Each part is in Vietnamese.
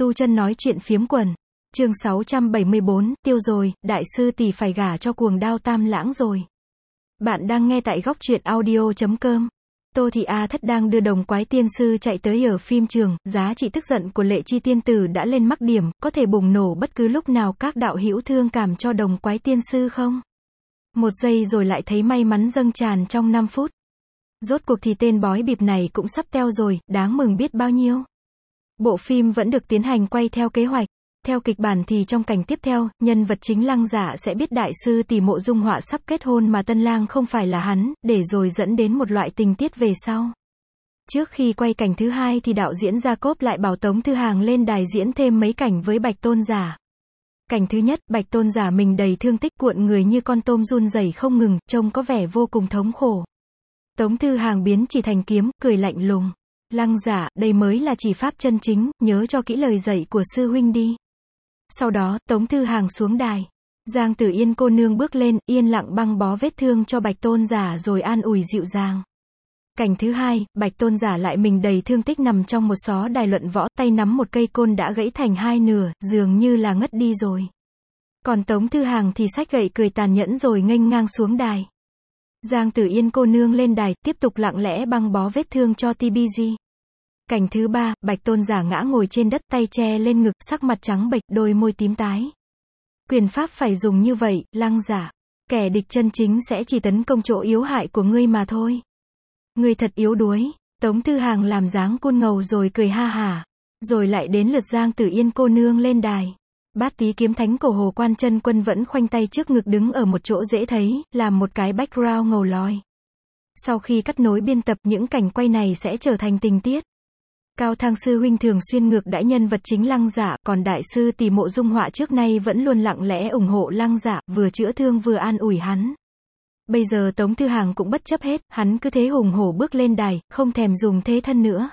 Tu chân nói chuyện phiếm quần. Chương 674, tiêu rồi, đại sư tỷ phải gả cho cuồng đao Tam Lãng rồi. Bạn đang nghe tại góc truyện audio.com. Tô Thị A Thất đang đưa đồng quái tiên sư chạy tới ở phim trường, giá trị tức giận của Lệ Chi tiên tử đã lên mắc điểm, có thể bùng nổ bất cứ lúc nào. Các đạo hữu thương cảm cho đồng quái tiên sư không? Một giây rồi lại thấy may mắn dâng tràn trong 5 phút. Rốt cuộc thì tên bói bịp này cũng sắp teo rồi, đáng mừng biết bao nhiêu. Bộ phim vẫn được tiến hành quay theo kế hoạch. Theo kịch bản thì trong cảnh tiếp theo, nhân vật chính Lăng Dạ sẽ biết đại sư tỷ Mộ Dung Họa sắp kết hôn mà tân lang không phải là hắn, để rồi dẫn đến một loại tình tiết về sau. Trước khi quay cảnh thứ hai thì đạo diễn Jacob lại bảo Tống Thư Hàng lên đài diễn thêm mấy cảnh với Bạch Tôn Giả. Cảnh thứ nhất, Bạch Tôn Giả mình đầy thương tích cuộn người như con tôm run rẩy không ngừng, trông có vẻ vô cùng thống khổ. Tống Thư Hàng biến chỉ thành kiếm, cười lạnh lùng. Lăng Dạ, đây mới là chỉ pháp chân chính, nhớ cho kỹ lời dạy của sư huynh đi. Sau đó, Tống Thư Hàng xuống đài. Giang Tử Yên cô nương bước lên, yên lặng băng bó vết thương cho Bạch Tôn Giả rồi an ủi dịu dàng. Cảnh thứ hai, Bạch Tôn Giả lại mình đầy thương tích nằm trong một xó đài luận võ, tay nắm một cây côn đã gãy thành hai nửa, dường như là ngất đi rồi. Còn Tống Thư Hàng thì xách gậy cười tàn nhẫn rồi nghênh ngang xuống đài. Giang Tử Yên cô nương lên đài, tiếp tục lặng lẽ băng bó vết thương cho TBG. Cảnh thứ ba, Bạch Tôn Giả ngã ngồi trên đất, tay che lên ngực, sắc mặt trắng bệch, đôi môi tím tái. Quyền pháp phải dùng như vậy, Lăng Dạ. Kẻ địch chân chính sẽ chỉ tấn công chỗ yếu hại của ngươi mà thôi. Ngươi thật yếu đuối. Tống Thư Hàng làm dáng côn ngầu rồi cười ha hả. Rồi lại đến lượt Giang Tử Yên cô nương lên đài. Bát Tý kiếm thánh Cổ Hồ Quan Chân Quân vẫn khoanh tay trước ngực đứng ở một chỗ dễ thấy, làm một cái background ngầu lòi. Sau khi cắt nối biên tập, những cảnh quay này sẽ trở thành tình tiết. Cao Thang sư huynh thường xuyên ngược đãi nhân vật chính Lăng Dạ, còn đại sư tỷ Mộ Dung Họa trước nay vẫn luôn lặng lẽ ủng hộ Lăng Dạ, vừa chữa thương vừa an ủi hắn. Bây giờ Tống Thư Hàng cũng bất chấp hết, hắn cứ thế hùng hổ bước lên đài, không thèm dùng thế thân nữa.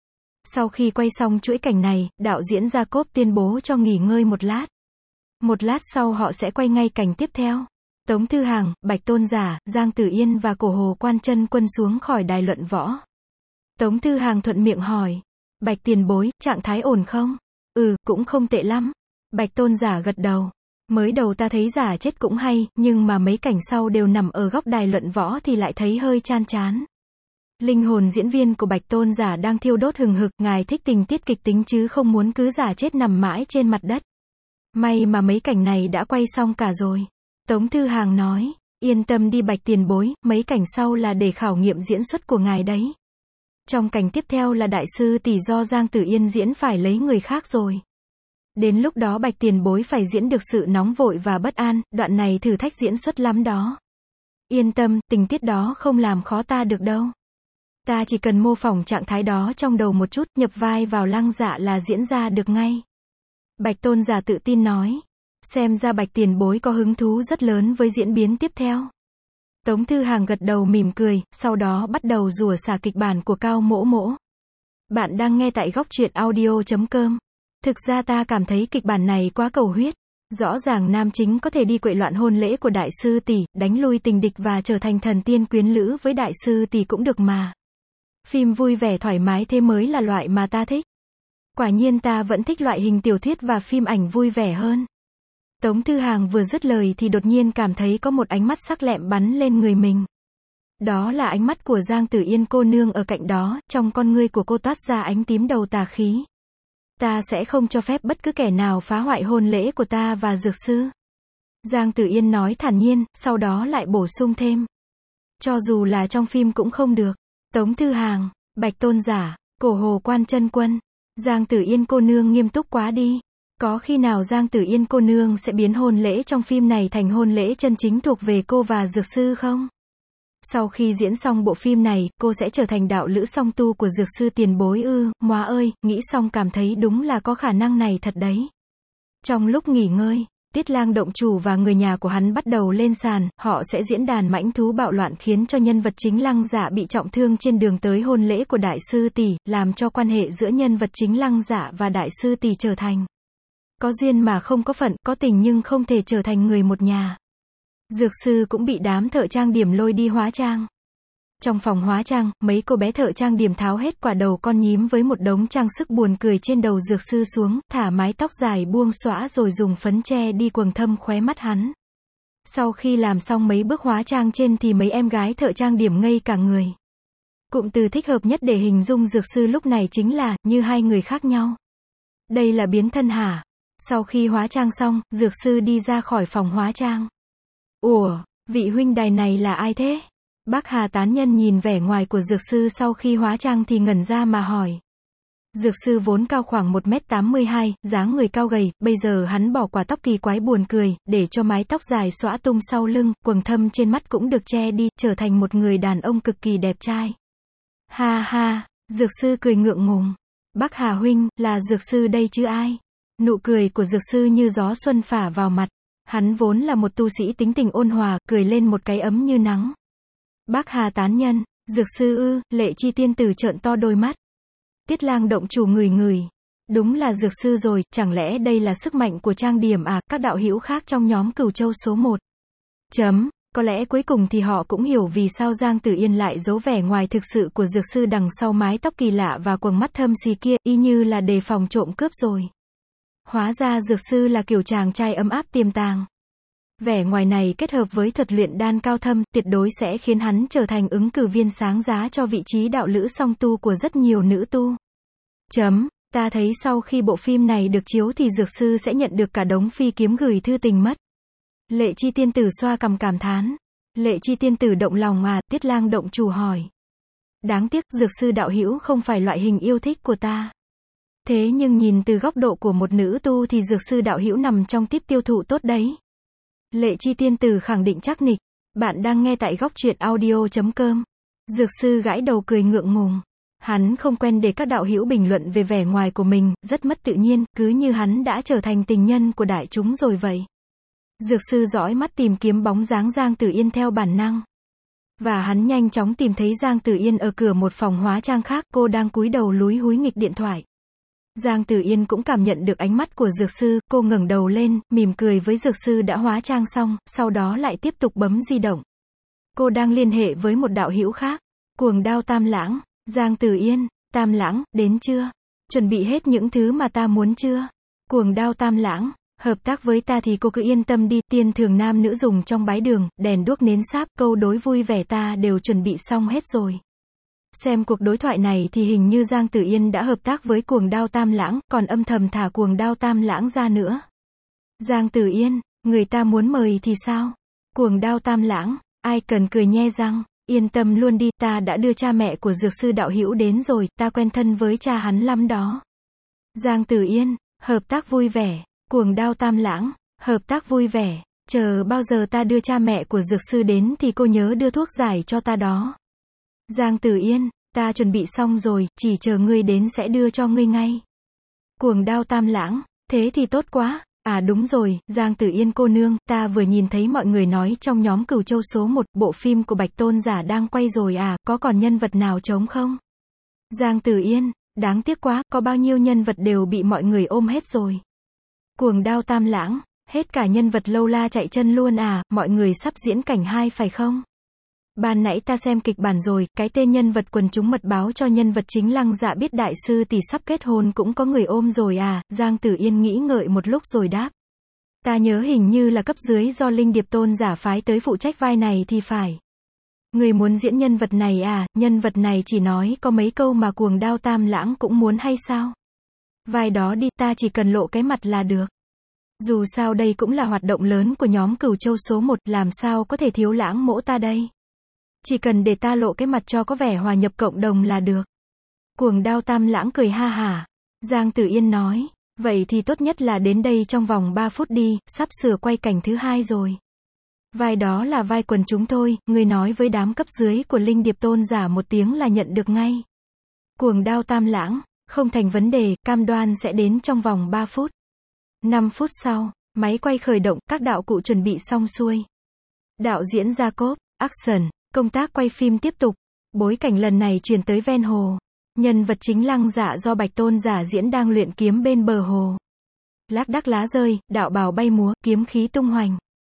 Sau khi quay xong chuỗi cảnh này, đạo diễn Jacob tuyên bố cho nghỉ ngơi một lát. Một lát sau họ sẽ quay ngay cảnh tiếp theo. Tống Thư Hàng, Bạch Tôn Giả, Giang Tử Yên và Cổ Hồ Quan Chân Quân xuống khỏi đài luận võ. Tống Thư Hàng thuận miệng hỏi. Bạch tiền bối, trạng thái ổn không? Cũng không tệ lắm. Bạch Tôn Giả gật đầu. Mới đầu ta thấy giả chết cũng hay, nhưng mà mấy cảnh sau đều nằm ở góc đài luận võ thì lại thấy hơi chan chán. Linh hồn diễn viên của Bạch Tôn Giả đang thiêu đốt hừng hực, ngài thích tình tiết kịch tính chứ không muốn cứ giả chết nằm mãi trên mặt đất. May mà mấy cảnh này đã quay xong cả rồi. Tống Thư Hàng nói, yên tâm đi Bạch tiền bối, mấy cảnh sau là để khảo nghiệm diễn xuất của ngài đấy. Trong cảnh tiếp theo là đại sư tỷ do Giang Tử Yên diễn phải lấy người khác rồi. Đến lúc đó Bạch tiền bối phải diễn được sự nóng vội và bất an, đoạn này thử thách diễn xuất lắm đó. Yên tâm, tình tiết đó không làm khó ta được đâu. Ta chỉ cần mô phỏng trạng thái đó trong đầu một chút, nhập vai vào Lăng Dạ là diễn ra được ngay. Bạch Tôn Giả tự tin nói. Xem ra Bạch tiền bối có hứng thú rất lớn với diễn biến tiếp theo. Tống Thư Hàng gật đầu mỉm cười, sau đó bắt đầu rủa xả kịch bản của Cao Mỗ Mỗ. Bạn đang nghe tại góc truyện audio.com. Thực ra ta cảm thấy kịch bản này quá cầu huyết. Rõ ràng nam chính có thể đi quậy loạn hôn lễ của đại sư tỷ, đánh lui tình địch và trở thành thần tiên quyến lữ với đại sư tỷ cũng được mà. Phim vui vẻ thoải mái thế mới là loại mà ta thích. Quả nhiên ta vẫn thích loại hình tiểu thuyết và phim ảnh vui vẻ hơn. Tống Thư Hàng vừa dứt lời thì đột nhiên cảm thấy có một ánh mắt sắc lẹm bắn lên người mình. Đó là ánh mắt của Giang Tử Yên cô nương ở cạnh đó, trong con ngươi của cô toát ra ánh tím đầu tà khí. Ta sẽ không cho phép bất cứ kẻ nào phá hoại hôn lễ của ta và dược sư. Giang Tử Yên nói thản nhiên, sau đó lại bổ sung thêm. Cho dù là trong phim cũng không được. Tống Thư Hàng, Bạch Tôn Giả, Cổ Hồ Quan Chân Quân. Giang Tử Yên cô nương nghiêm túc quá đi. Có khi nào Giang Tử Yên cô nương sẽ biến hôn lễ trong phim này thành hôn lễ chân chính thuộc về cô và dược sư không? Sau khi diễn xong bộ phim này, cô sẽ trở thành đạo lữ song tu của dược sư tiền bối ư? Móa ơi, nghĩ xong cảm thấy đúng là có khả năng này thật đấy. Trong lúc nghỉ ngơi, Tiết Lang động chủ và người nhà của hắn bắt đầu lên sàn, họ sẽ diễn đàn mãnh thú bạo loạn khiến cho nhân vật chính Lăng Dạ bị trọng thương trên đường tới hôn lễ của đại sư tỷ, làm cho quan hệ giữa nhân vật chính Lăng Dạ và đại sư tỷ trở thành có duyên mà không có phận, có tình nhưng không thể trở thành người một nhà. Dược sư cũng bị đám thợ trang điểm lôi đi hóa trang. Trong phòng hóa trang, mấy cô bé thợ trang điểm tháo hết quả đầu con nhím với một đống trang sức buồn cười trên đầu dược sư xuống, thả mái tóc dài buông xõa rồi dùng phấn che đi quầng thâm khóe mắt hắn. Sau khi làm xong mấy bước hóa trang trên thì mấy em gái thợ trang điểm ngây cả người. Cụm từ thích hợp nhất để hình dung dược sư lúc này chính là, như hai người khác nhau. Đây là biến thân hả? Sau khi hóa trang xong, dược sư đi ra khỏi phòng hóa trang. Ủa, vị huynh đài này là ai thế? Bác Hà tán nhân nhìn vẻ ngoài của dược sư sau khi hóa trang thì ngẩn ra mà hỏi. Dược sư vốn cao khoảng 1m82, dáng người cao gầy, bây giờ hắn bỏ quả tóc kỳ quái buồn cười, để cho mái tóc dài xõa tung sau lưng, quầng thâm trên mắt cũng được che đi, trở thành một người đàn ông cực kỳ đẹp trai. Ha ha, dược sư cười ngượng ngùng. Bác Hà huynh, là dược sư đây chứ ai? Nụ cười của dược sư như gió xuân phả vào mặt. Hắn vốn là một tu sĩ tính tình ôn hòa, cười lên một cái ấm như nắng. Bác Hà tán nhân, dược sư ư? Lệ Chi tiên tử trợn to đôi mắt. Tiết Lang động chủ ngửi ngửi. Đúng là dược sư rồi, chẳng lẽ đây là sức mạnh của trang điểm à? Các đạo hữu khác trong nhóm Cửu Châu số 1. Có lẽ cuối cùng thì họ cũng hiểu vì sao Giang Tử Yên lại giấu vẻ ngoài thực sự của dược sư đằng sau mái tóc kỳ lạ và quầng mắt thâm xì kia, y như là đề phòng trộm cướp rồi. Hóa ra dược sư là kiểu chàng trai ấm áp tiềm tàng. Vẻ ngoài này kết hợp với thuật luyện đan cao thâm, tuyệt đối sẽ khiến hắn trở thành ứng cử viên sáng giá cho vị trí đạo lữ song tu của rất nhiều nữ tu. Ta thấy sau khi bộ phim này được chiếu thì dược sư sẽ nhận được cả đống phi kiếm gửi thư tình mất. Lệ Chi tiên tử xoa cằm cảm thán. Lệ Chi tiên tử động lòng à? Tiết Lang động chủ hỏi. Đáng tiếc, dược sư đạo hữu không phải loại hình yêu thích của ta. Thế nhưng nhìn từ góc độ của một nữ tu thì dược sư đạo hữu nằm trong tiếp tiêu thụ tốt đấy. Lệ Chi tiên tử khẳng định chắc nịch. Bạn đang nghe tại góc truyện audio.com. Dược sư gãi đầu cười ngượng ngùng. Hắn không quen để các đạo hữu bình luận về vẻ ngoài của mình, rất mất tự nhiên, cứ như hắn đã trở thành tình nhân của đại chúng rồi vậy. Dược sư dõi mắt tìm kiếm bóng dáng Giang Tử Yên theo bản năng. Và hắn nhanh chóng tìm thấy Giang Tử Yên ở cửa một phòng hóa trang khác, cô đang cúi đầu lúi húi nghịch điện thoại. Giang Tử Yên cũng cảm nhận được ánh mắt của dược sư, cô ngẩng đầu lên, mỉm cười với dược sư đã hóa trang xong, sau đó lại tiếp tục bấm di động. Cô đang liên hệ với một đạo hữu khác. Cuồng đao Tam Lãng. Giang Tử Yên, Tam Lãng, đến chưa? Chuẩn bị hết những thứ mà ta muốn chưa? Cuồng đao Tam Lãng, hợp tác với ta thì cô cứ yên tâm đi, tiên thường nam nữ dùng trong bái đường, đèn đuốc nến sáp, câu đối vui vẻ ta đều chuẩn bị xong hết rồi. Xem cuộc đối thoại này thì hình như Giang Tử Yên đã hợp tác với cuồng đao Tam Lãng, còn âm thầm thả cuồng đao Tam Lãng ra nữa. Giang Tử Yên, người ta muốn mời thì sao? Cuồng đao Tam Lãng, ai cần cười nhe răng. Yên tâm luôn đi, ta đã đưa cha mẹ của dược sư đạo hữu đến rồi, ta quen thân với cha hắn lắm đó. Giang Tử Yên, hợp tác vui vẻ. Cuồng đao Tam Lãng, hợp tác vui vẻ. Chờ bao giờ ta đưa cha mẹ của dược sư đến thì cô nhớ đưa thuốc giải cho ta đó. Giang Tử Yên, ta chuẩn bị xong rồi, chỉ chờ ngươi đến sẽ đưa cho ngươi ngay. Cuồng đao Tam Lãng, thế thì tốt quá. À đúng rồi, Giang Tử Yên cô nương, ta vừa nhìn thấy mọi người nói trong nhóm Cửu Châu số 1, bộ phim của Bạch Tôn Giả đang quay rồi à, có còn nhân vật nào trống không? Giang Tử Yên, đáng tiếc quá, có bao nhiêu nhân vật đều bị mọi người ôm hết rồi. Cuồng đao Tam Lãng, hết cả nhân vật lâu la chạy chân luôn à, mọi người sắp diễn cảnh 2 phải không? Ban nãy ta xem kịch bản rồi, cái tên nhân vật quần chúng mật báo cho nhân vật chính Lăng Dạ biết đại sư tỷ sắp kết hôn cũng có người ôm rồi à, Giang Tử Yên nghĩ ngợi một lúc rồi đáp. Ta nhớ hình như là cấp dưới do Linh Điệp Tôn giả phái tới phụ trách vai này thì phải. Người muốn diễn nhân vật này à, nhân vật này chỉ nói có mấy câu mà cuồng đao Tam Lãng cũng muốn hay sao? Vai đó đi, ta chỉ cần lộ cái mặt là được. Dù sao đây cũng là hoạt động lớn của nhóm Cửu Châu số 1, làm sao có thể thiếu Lãng mỗ ta đây? Chỉ cần để ta lộ cái mặt cho có vẻ hòa nhập cộng đồng là được. Cuồng đao Tam Lãng cười ha hả. Giang Tử Yên nói, vậy thì tốt nhất là đến đây trong vòng 3 phút đi, sắp sửa quay cảnh thứ 2 rồi. Vai đó là vai quần chúng thôi, người nói với đám cấp dưới của Linh Điệp Tôn giả một tiếng là nhận được ngay. Cuồng đao Tam Lãng, không thành vấn đề, cam đoan sẽ đến trong vòng 3 phút. 5 phút sau, máy quay khởi động, các đạo cụ chuẩn bị xong xuôi. Đạo diễn Jacob, action. Công tác quay phim tiếp tục. Bối cảnh lần này chuyển tới ven hồ. Nhân vật chính Lăng Dạ do Bạch Tôn giả diễn đang luyện kiếm bên bờ hồ. Lác đác lá rơi, đạo bào bay múa, kiếm khí tung hoành.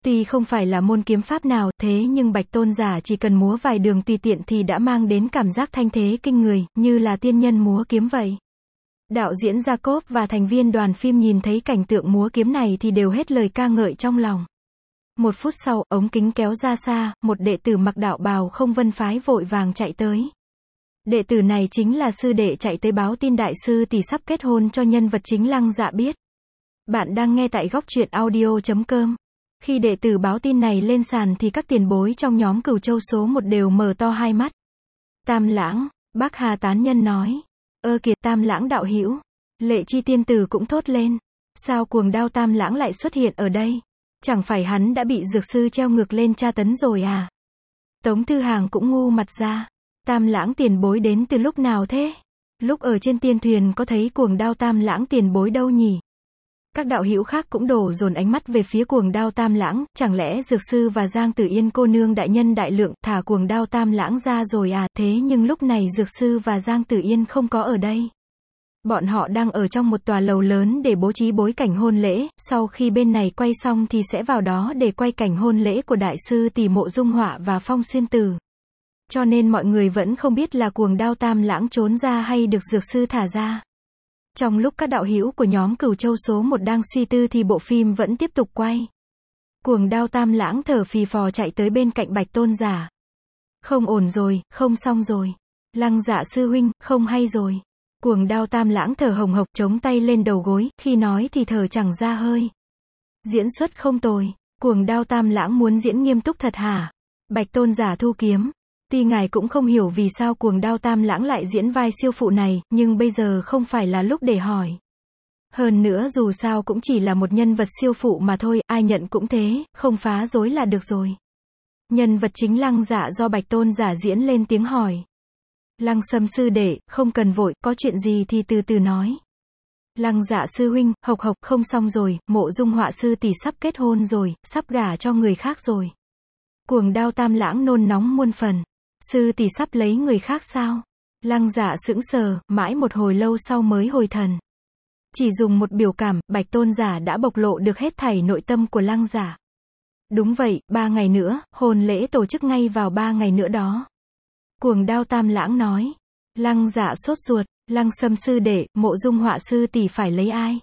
Tuy không phải là môn kiếm pháp nào, thế nhưng Bạch Tôn giả chỉ cần múa vài đường tùy tiện thì đã mang đến cảm giác thanh thế kinh người, như là tiên nhân múa kiếm vậy. Đạo diễn Jacob và thành viên đoàn phim nhìn thấy cảnh tượng múa kiếm này thì đều hết lời ca ngợi trong lòng. Một phút sau, ống kính kéo ra xa, một đệ tử mặc đạo bào Không Vân Phái vội vàng chạy tới. Đệ tử này chính là sư đệ chạy tới báo tin đại sư tỷ sắp kết hôn cho nhân vật chính Lăng Dạ biết. Bạn đang nghe tại góc truyện audio.com. Khi đệ tử báo tin này lên sàn thì các tiền bối trong nhóm Cửu Châu số 1 đều mở to hai mắt. Tam Lãng, Bác Hà tán nhân nói. Ơ kìa, Tam Lãng đạo hữu. Lệ Chi tiên tử cũng thốt lên. Sao cuồng đao Tam Lãng lại xuất hiện ở đây? Chẳng phải hắn đã bị dược sư treo ngược lên tra tấn rồi à? Tống Thư Hàng cũng ngu mặt ra. Tam Lãng tiền bối đến từ lúc nào thế? Lúc ở trên tiên thuyền có thấy cuồng đao Tam Lãng tiền bối đâu nhỉ? Các đạo hữu khác cũng đổ dồn ánh mắt về phía cuồng đao Tam Lãng, chẳng lẽ dược sư và Giang Tử Yên cô nương đại nhân đại lượng thả cuồng đao Tam Lãng ra rồi à? Thế nhưng lúc này dược sư và Giang Tử Yên không có ở đây. Bọn họ đang ở trong một tòa lầu lớn để bố trí bối cảnh hôn lễ, sau khi bên này quay xong thì sẽ vào đó để quay cảnh hôn lễ của đại sư tỷ Mộ Dung Họa và Phong Xuyên Tử. Cho nên mọi người vẫn không biết là cuồng đao Tam Lãng trốn ra hay được dược sư thả ra. Trong lúc các đạo hữu của nhóm Cửu Châu số 1 đang suy tư thì bộ phim vẫn tiếp tục quay. Cuồng đao Tam Lãng thở phì phò chạy tới bên cạnh Bạch Tôn giả. Không ổn rồi, không xong rồi. Lăng Dạ sư huynh, không hay rồi. Cuồng đao Tam Lãng thở hồng hộc chống tay lên đầu gối, khi nói thì thở chẳng ra hơi. Diễn xuất không tồi. Cuồng đao Tam Lãng muốn diễn nghiêm túc thật hả? Bạch Tôn giả thu kiếm. Tuy ngài cũng không hiểu vì sao cuồng đao Tam Lãng lại diễn vai siêu phụ này, nhưng bây giờ không phải là lúc để hỏi. Hơn nữa dù sao cũng chỉ là một nhân vật siêu phụ mà thôi, ai nhận cũng thế, không phá rối là được rồi. Nhân vật chính Lăng Dạ do Bạch Tôn giả diễn lên tiếng hỏi. Lăng Sâm sư đệ, không cần vội, có chuyện gì thì từ từ nói. Lăng Dạ sư huynh, hộc hộc, không xong rồi, Mộ Dung Họa sư tỷ sắp kết hôn rồi, sắp gả cho người khác rồi. Cuồng đao Tam Lãng nôn nóng muôn phần. Sư tỷ sắp lấy người khác sao? Lăng Dạ sững sờ, mãi một hồi lâu sau mới hồi thần. Chỉ dùng một biểu cảm, Bạch Tôn giả đã bộc lộ được hết thảy nội tâm của Lăng Dạ. Đúng vậy, 3 ngày nữa, hôn lễ tổ chức ngay vào 3 ngày nữa đó. Cuồng đao Tam Lãng nói. Lăng Dạ sốt ruột, Lăng Sâm sư đệ, Mộ Dung Họa sư tỷ phải lấy ai?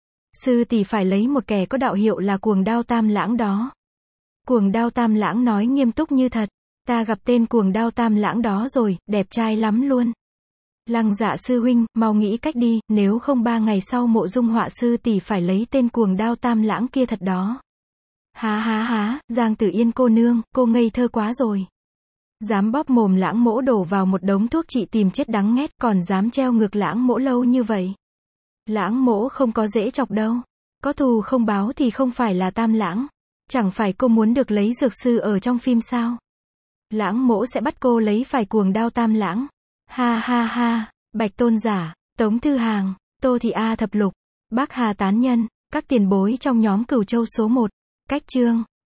Sư tỷ phải lấy một kẻ có đạo hiệu là cuồng đao Tam Lãng đó. Cuồng đao Tam Lãng nói nghiêm túc như thật. Ta gặp tên cuồng đao Tam Lãng đó rồi, đẹp trai lắm luôn. Lăng Dạ sư huynh, mau nghĩ cách đi, nếu không 3 ngày sau Mộ Dung Họa sư tỷ phải lấy tên cuồng đao Tam Lãng kia thật đó. Há, Giang Tử Yên cô nương, cô ngây thơ quá rồi. Dám bóp mồm Lãng mỗ đổ vào một đống thuốc trị tìm chết đắng nghét, còn dám treo ngược Lãng mỗ lâu như vậy. Lãng mỗ không có dễ chọc đâu. Có thù không báo thì không phải là Tam Lãng. Chẳng phải cô muốn được lấy dược sư ở trong phim sao? Lãng mỗ sẽ bắt cô lấy phải cuồng đao Tam Lãng. Ha, Bạch Tôn giả, Tống Thư Hàng, Tô Thị A thập lục, Bác Hà tán nhân, các tiền bối trong nhóm Cửu Châu số 1. Cách chương